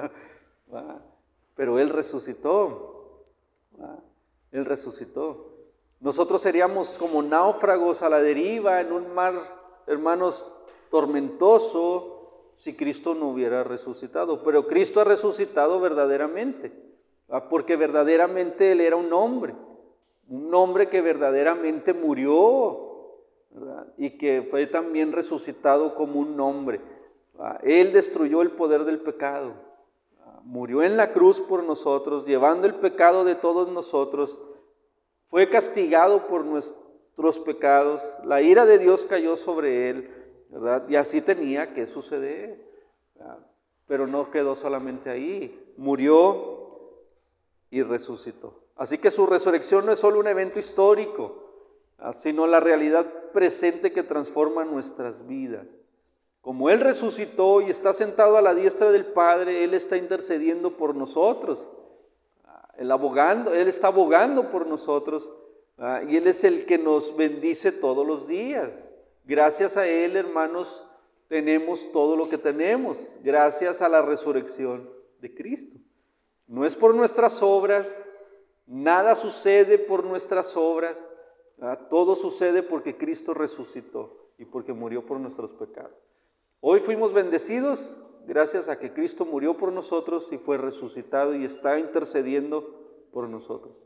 Pero Él resucitó. Él resucitó. Nosotros seríamos como náufragos a la deriva en un mar, hermanos, tormentoso, si Cristo no hubiera resucitado. Pero Cristo ha resucitado verdaderamente, porque verdaderamente Él era un hombre, un hombre que verdaderamente murió, ¿verdad? Y que fue también resucitado como un hombre. Él destruyó el poder del pecado, murió en la cruz por nosotros, llevando el pecado de todos nosotros, fue castigado por nuestros pecados, la ira de Dios cayó sobre Él, ¿verdad? Y así tenía que suceder, ¿verdad? Pero no quedó solamente ahí, murió y resucitó. Así que su resurrección no es solo un evento histórico, sino la realidad presente que transforma nuestras vidas. Como Él resucitó y está sentado a la diestra del Padre, Él está intercediendo por nosotros. Él, abogando, Él está abogando por nosotros, ¿verdad? Y Él es el que nos bendice todos los días. Gracias a Él, hermanos, tenemos todo lo que tenemos, gracias a la resurrección de Cristo. No es por nuestras obras, nada sucede por nuestras obras, ¿verdad? Todo sucede porque Cristo resucitó y porque murió por nuestros pecados. Hoy fuimos bendecidos gracias a que Cristo murió por nosotros y fue resucitado y está intercediendo por nosotros.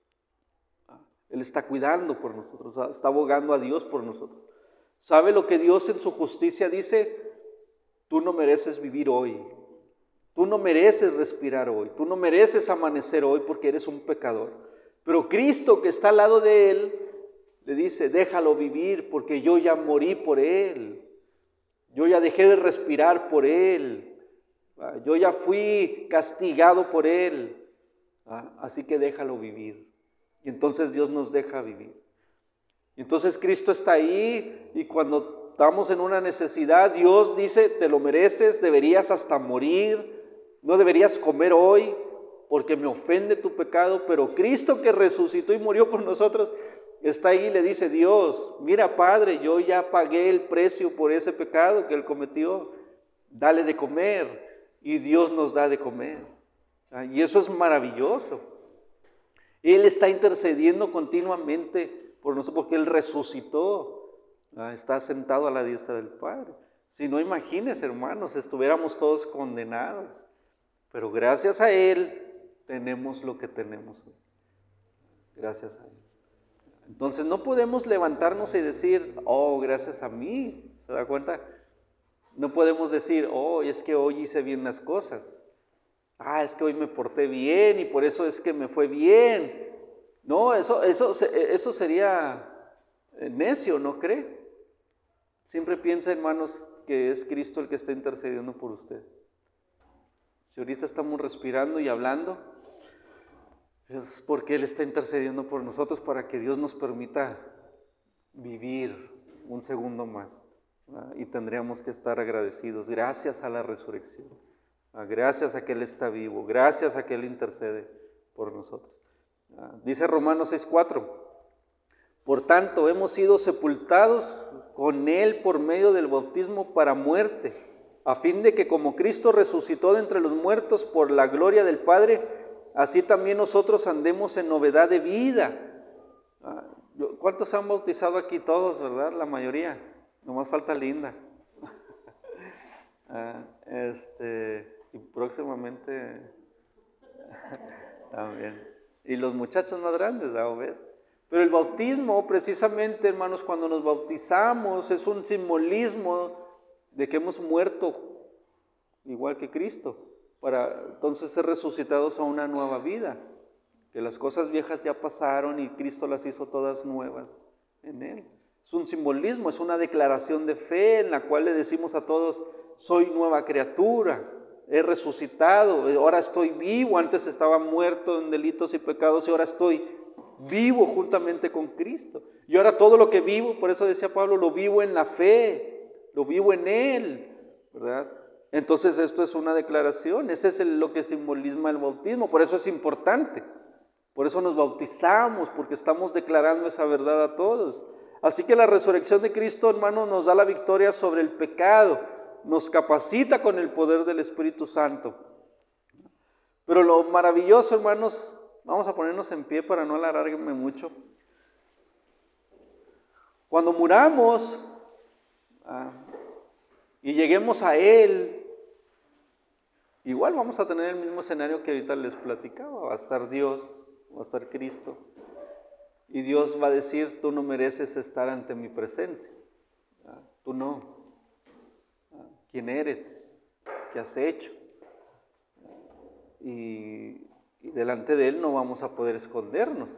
Él está cuidando por nosotros, está abogando a Dios por nosotros. ¿Sabe lo que Dios en su justicia dice? Tú no mereces vivir hoy, tú no mereces respirar hoy, tú no mereces amanecer hoy porque eres un pecador. Pero Cristo, que está al lado de Él, le dice, déjalo vivir porque yo ya morí por Él. Yo ya dejé de respirar por Él. Yo ya fui castigado por Él. Así que déjalo vivir. Y entonces Dios nos deja vivir. Y entonces Cristo está ahí y cuando estamos en una necesidad, Dios dice, te lo mereces, deberías hasta morir. No deberías comer hoy porque me ofende tu pecado. Pero Cristo, que resucitó y murió por nosotros, está ahí y le dice, Dios, mira Padre, yo ya pagué el precio por ese pecado que Él cometió, dale de comer. Y Dios nos da de comer. Y eso es maravilloso. Él está intercediendo continuamente por nosotros porque Él resucitó, está sentado a la diestra del Padre. Si no, imagínense, hermanos, estuviéramos todos condenados. Pero gracias a Él tenemos lo que tenemos hoy. Gracias a Él. Entonces no podemos levantarnos y decir, oh, gracias a mí, ¿se da cuenta? No podemos decir, oh, es que hoy hice bien las cosas. Ah, es que hoy me porté bien y por eso es que me fue bien. No, eso, eso, eso sería necio, ¿no cree? Siempre piensa, hermanos, que es Cristo el que está intercediendo por usted. Si ahorita estamos respirando y hablando, es porque Él está intercediendo por nosotros para que Dios nos permita vivir un segundo más, ¿verdad? Y tendríamos que estar agradecidos gracias a la resurrección, ¿verdad? Gracias a que Él está vivo, gracias a que Él intercede por nosotros. ¿Verdad? Dice Romanos seis cuatro, por tanto hemos sido sepultados con Él por medio del bautismo para muerte, a fin de que como Cristo resucitó de entre los muertos por la gloria del Padre, así también nosotros andemos en novedad de vida. ¿Cuántos se han bautizado aquí? Todos, ¿verdad? La mayoría. Nomás falta Linda. Este, y próximamente también. Y los muchachos más grandes, ¿a ver? Pero el bautismo, precisamente, hermanos, cuando nos bautizamos, es un simbolismo de que hemos muerto igual que Cristo, para entonces ser resucitados a una nueva vida, que las cosas viejas ya pasaron y Cristo las hizo todas nuevas en Él. Es un simbolismo, es una declaración de fe en la cual le decimos a todos, soy nueva criatura, he resucitado, ahora estoy vivo, antes estaba muerto en delitos y pecados y ahora estoy vivo juntamente con Cristo. Y ahora todo lo que vivo, por eso decía Pablo, lo vivo en la fe, lo vivo en Él. ¿verdad? Entonces esto es una declaración, ese es el, lo que simbolisma el bautismo, por eso es importante, por eso nos bautizamos, porque estamos declarando esa verdad a todos. Así que la resurrección de Cristo, hermanos, nos da la victoria sobre el pecado, nos capacita con el poder del Espíritu Santo. Pero lo maravilloso, hermanos, vamos a ponernos en pie para no alargarme mucho. Cuando muramos ah, y lleguemos a Él, igual vamos a tener el mismo escenario que ahorita les platicaba. Va a estar Dios, va a estar Cristo. Y Dios va a decir, tú no mereces estar ante mi presencia. Ah, tú no. Ah, ¿quién eres? ¿Qué has hecho? Y, y delante de Él no vamos a poder escondernos.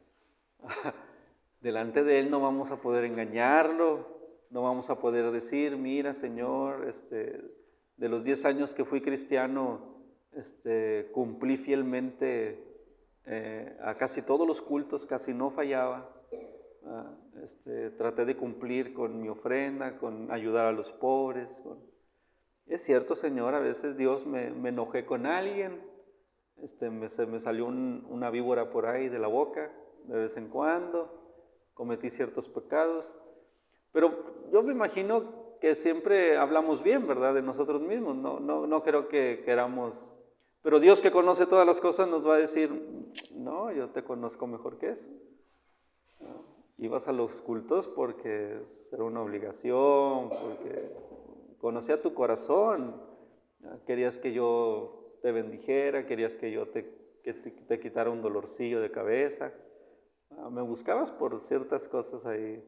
Delante de Él no vamos a poder engañarlo, no vamos a poder decir, mira Señor, este, de los diez años que fui cristiano, este, cumplí fielmente eh, a casi todos los cultos, casi no fallaba. Ah, este, traté de cumplir con mi ofrenda, con ayudar a los pobres. Con... Es cierto, Señor, a veces Dios me, me enojé con alguien, este, me, se me salió un, una víbora por ahí de la boca de vez en cuando. Cometí ciertos pecados, pero yo me imagino que siempre hablamos bien, ¿verdad?, de nosotros mismos, no, no, no creo que queramos, pero Dios que conoce todas las cosas nos va a decir, no, yo te conozco mejor que eso. Ibas a los cultos porque era una obligación, porque conocía tu corazón, querías que yo te bendijera, querías que yo te, que te, te quitara un dolorcillo de cabeza. Me buscabas por ciertas cosas ahí.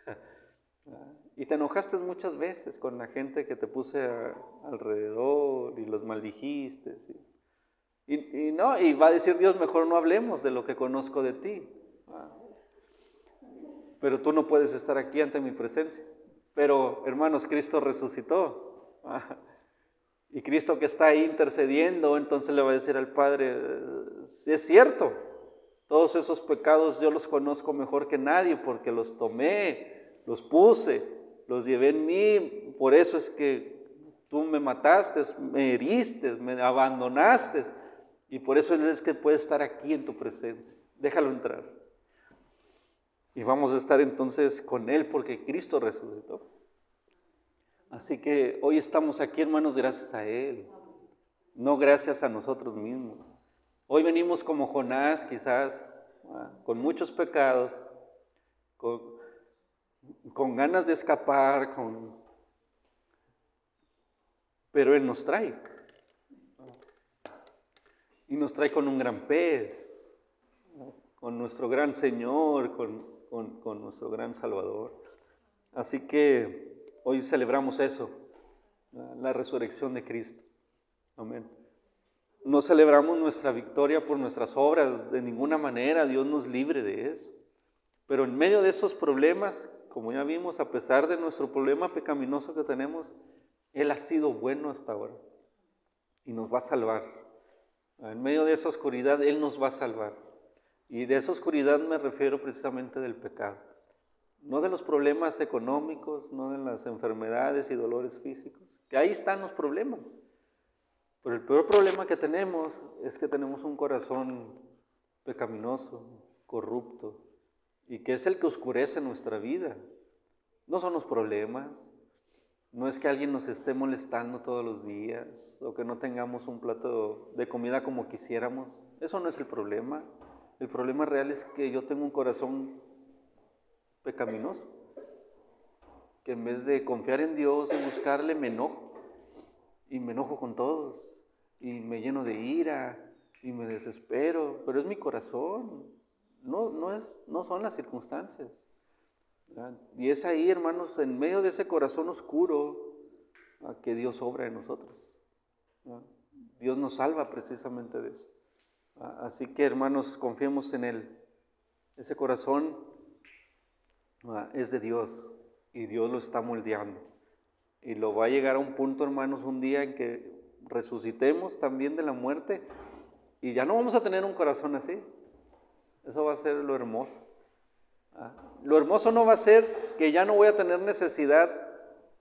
Y te enojaste muchas veces con la gente que te puse a, alrededor y los maldijiste. Y, y, y no, y va a decir Dios, mejor no hablemos de lo que conozco de ti. Pero tú no puedes estar aquí ante mi presencia. Pero, hermanos, Cristo resucitó. Y Cristo que está ahí intercediendo, entonces le va a decir al Padre, sí es cierto, todos esos pecados yo los conozco mejor que nadie porque los tomé, los puse, los llevé en mí. Por eso es que tú me mataste, me heriste, me abandonaste. Y por eso es que puede estar aquí en tu presencia. Déjalo entrar. Y vamos a estar entonces con Él porque Cristo resucitó. Así que hoy estamos aquí, hermanos, gracias a Él, no gracias a nosotros mismos. Hoy venimos como Jonás, quizás, con muchos pecados, con, con ganas de escapar, con... pero Él nos trae. Y nos trae con un gran pez, con nuestro gran Señor, con, con, con nuestro gran Salvador. Así que hoy celebramos eso, la resurrección de Cristo. Amén. No celebramos nuestra victoria por nuestras obras, de ninguna manera, Dios nos libre de eso. Pero en medio de esos problemas, como ya vimos, a pesar de nuestro problema pecaminoso que tenemos, Él ha sido bueno hasta ahora y nos va a salvar. En medio de esa oscuridad, Él nos va a salvar. Y de esa oscuridad me refiero precisamente del pecado. No de los problemas económicos, no de las enfermedades y dolores físicos, que ahí están los problemas. Pero el peor problema que tenemos es que tenemos un corazón pecaminoso, corrupto, y que es el que oscurece nuestra vida. No son los problemas, no es que alguien nos esté molestando todos los días, o que no tengamos un plato de comida como quisiéramos. Eso no es el problema. El problema real es que yo tengo un corazón pecaminoso, que en vez de confiar en Dios y buscarle, me enojo, y me enojo con todos, y me lleno de ira, y me desespero, pero es mi corazón, no, no, es, no son las circunstancias. ¿Verdad? Y es ahí, hermanos, en medio de ese corazón oscuro, ¿verdad?, que Dios obra en nosotros. ¿Verdad? Dios nos salva precisamente de eso. ¿Verdad? Así que, hermanos, confiemos en Él. Ese corazón, ¿verdad?, es de Dios, y Dios lo está moldeando. Y lo va a llegar a un punto, hermanos, un día en que resucitemos también de la muerte y ya no vamos a tener un corazón así. Eso va a ser lo hermoso. ¿Ah? Lo hermoso no va a ser que ya no voy a tener necesidad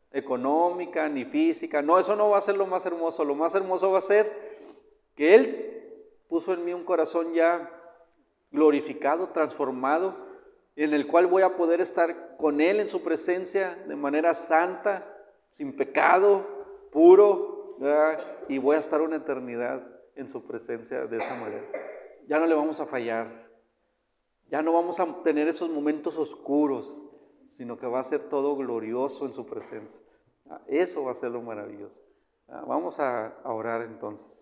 económica, ni física. No, eso no va a ser lo más hermoso. Lo más hermoso va a ser que Él puso en mí un corazón ya glorificado, transformado, en el cual voy a poder estar con Él en su presencia de manera santa, sin pecado, puro, ¿verdad? Y voy a estar una eternidad en su presencia de esa manera. Ya no le vamos a fallar, ya no vamos a tener esos momentos oscuros, sino que va a ser todo glorioso en su presencia. Eso va a ser lo maravilloso. Vamos a orar entonces.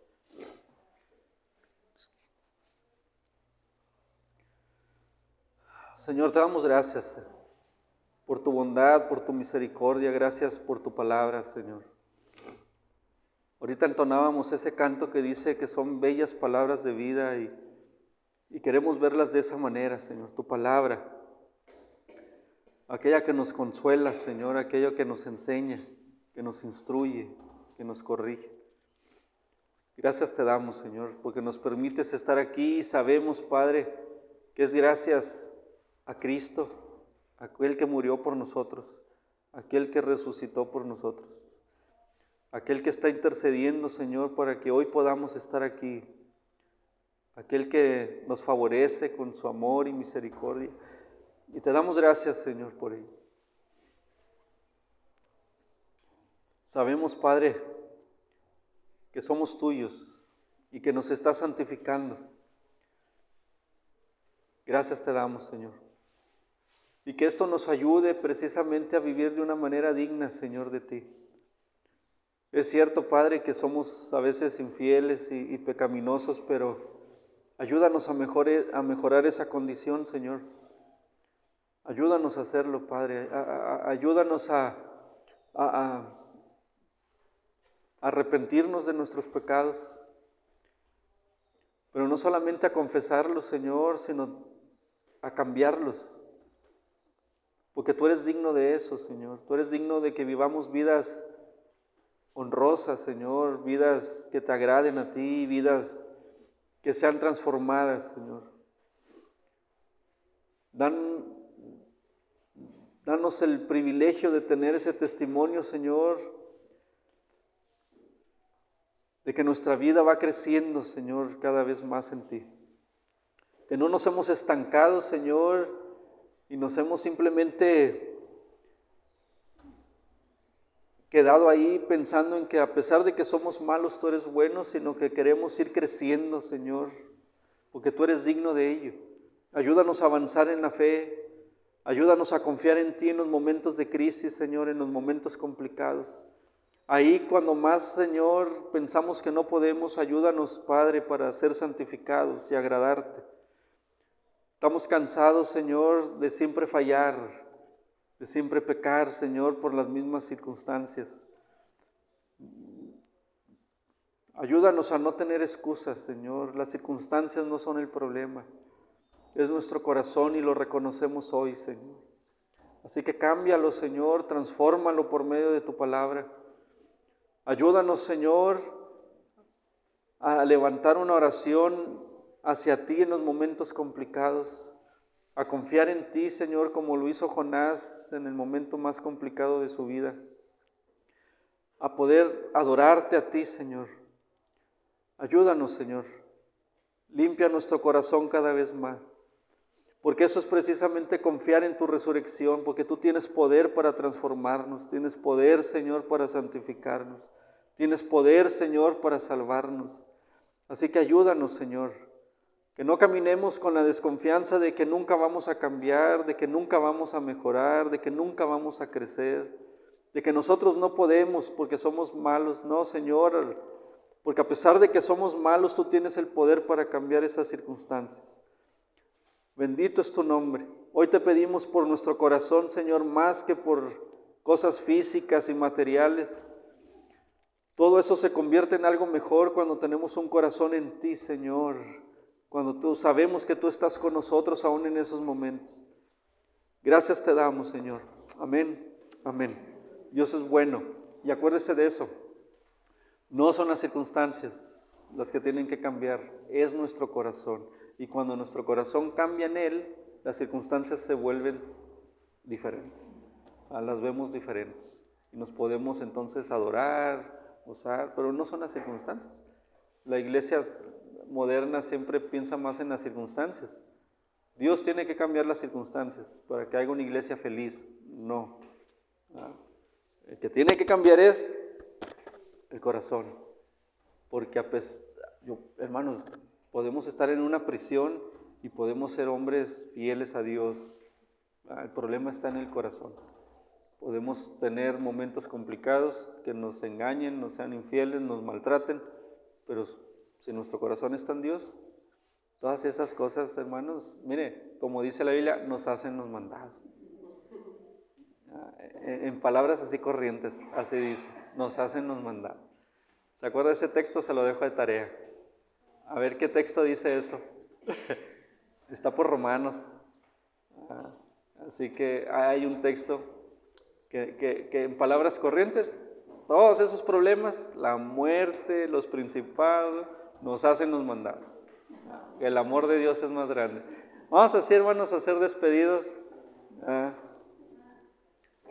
Señor, te damos gracias por tu bondad, por tu misericordia, gracias por tu palabra, Señor. Ahorita entonábamos ese canto que dice que son bellas palabras de vida y, y queremos verlas de esa manera, Señor, tu palabra. Aquella que nos consuela, Señor, aquella que nos enseña, que nos instruye, que nos corrige. Gracias te damos, Señor, porque nos permites estar aquí y sabemos, Padre, que es gracias a Cristo, aquel que murió por nosotros, aquel que resucitó por nosotros, aquel que está intercediendo, Señor, para que hoy podamos estar aquí, aquel que nos favorece con su amor y misericordia. Y te damos gracias, Señor, por ello. Sabemos, Padre, que somos tuyos y que nos estás santificando. Gracias te damos, Señor. Y que esto nos ayude precisamente a vivir de una manera digna, Señor, de ti. Es cierto, Padre, que somos a veces infieles y, y pecaminosos, pero ayúdanos a, mejore, a mejorar esa condición, Señor. Ayúdanos a hacerlo, Padre. A, a, ayúdanos a, a, a arrepentirnos de nuestros pecados. Pero no solamente a confesarlos, Señor, sino a cambiarlos. Porque tú eres digno de eso, Señor. Tú eres digno de que vivamos vidas honrosas, Señor. Vidas que te agraden a ti, vidas que sean transformadas, Señor. Dan, danos el privilegio de tener ese testimonio, Señor, de que nuestra vida va creciendo, Señor, cada vez más en ti. Que no nos hemos estancado, Señor, y nos hemos simplemente quedado ahí pensando en que a pesar de que somos malos, tú eres bueno, sino que queremos ir creciendo, Señor, porque tú eres digno de ello. Ayúdanos a avanzar en la fe, ayúdanos a confiar en ti en los momentos de crisis, Señor, en los momentos complicados. Ahí cuando más, Señor, pensamos que no podemos, ayúdanos, Padre, para ser santificados y agradarte. Estamos cansados, Señor, de siempre fallar, de siempre pecar, Señor, por las mismas circunstancias. Ayúdanos a no tener excusas, Señor. Las circunstancias no son el problema. Es nuestro corazón y lo reconocemos hoy, Señor. Así que cámbialo, Señor, transfórmalo por medio de tu palabra. Ayúdanos, Señor, a levantar una oración hacia ti en los momentos complicados, a confiar en ti, Señor, como lo hizo Jonás en el momento más complicado de su vida, a poder adorarte a ti, Señor. Ayúdanos, Señor, limpia nuestro corazón cada vez más, porque eso es precisamente confiar en tu resurrección, porque tú tienes poder para transformarnos, tienes poder, Señor, para santificarnos, tienes poder, Señor, para salvarnos. Así que ayúdanos, Señor, que no caminemos con la desconfianza de que nunca vamos a cambiar, de que nunca vamos a mejorar, de que nunca vamos a crecer, de que nosotros no podemos porque somos malos. No, Señor, porque a pesar de que somos malos, tú tienes el poder para cambiar esas circunstancias. Bendito es tu nombre. Hoy te pedimos por nuestro corazón, Señor, más que por cosas físicas y materiales. Todo eso se convierte en algo mejor cuando tenemos un corazón en ti, Señor. Cuando tú sabemos que tú estás con nosotros aún en esos momentos. Gracias te damos, Señor. Amén, amén. Dios es bueno. Y acuérdese de eso. No son las circunstancias las que tienen que cambiar. Es nuestro corazón. Y cuando nuestro corazón cambia en Él, las circunstancias se vuelven diferentes. Las vemos diferentes. y nos podemos entonces adorar, gozar, pero no son las circunstancias. La iglesia moderna siempre piensa más en las circunstancias. Dios tiene que cambiar las circunstancias para que haya una iglesia feliz. No. El que tiene que cambiar es el corazón. Porque, a pesar, yo, hermanos, podemos estar en una prisión y podemos ser hombres fieles a Dios. El problema está en el corazón. Podemos tener momentos complicados, que nos engañen, nos sean infieles, nos maltraten, pero si nuestro corazón está en Dios, todas esas cosas, hermanos, mire, como dice la Biblia, nos hacen los mandados. En palabras así corrientes, así dice, nos hacen los mandados. ¿Se acuerda de ese texto? Se lo dejo de tarea. A ver qué texto dice eso. Está por Romanos. Así que hay un texto que, que, que en palabras corrientes, todos esos problemas, la muerte, los principados, nos hacen los mandados. El amor de Dios es más grande. Vamos así, hermanos, a ser despedidos.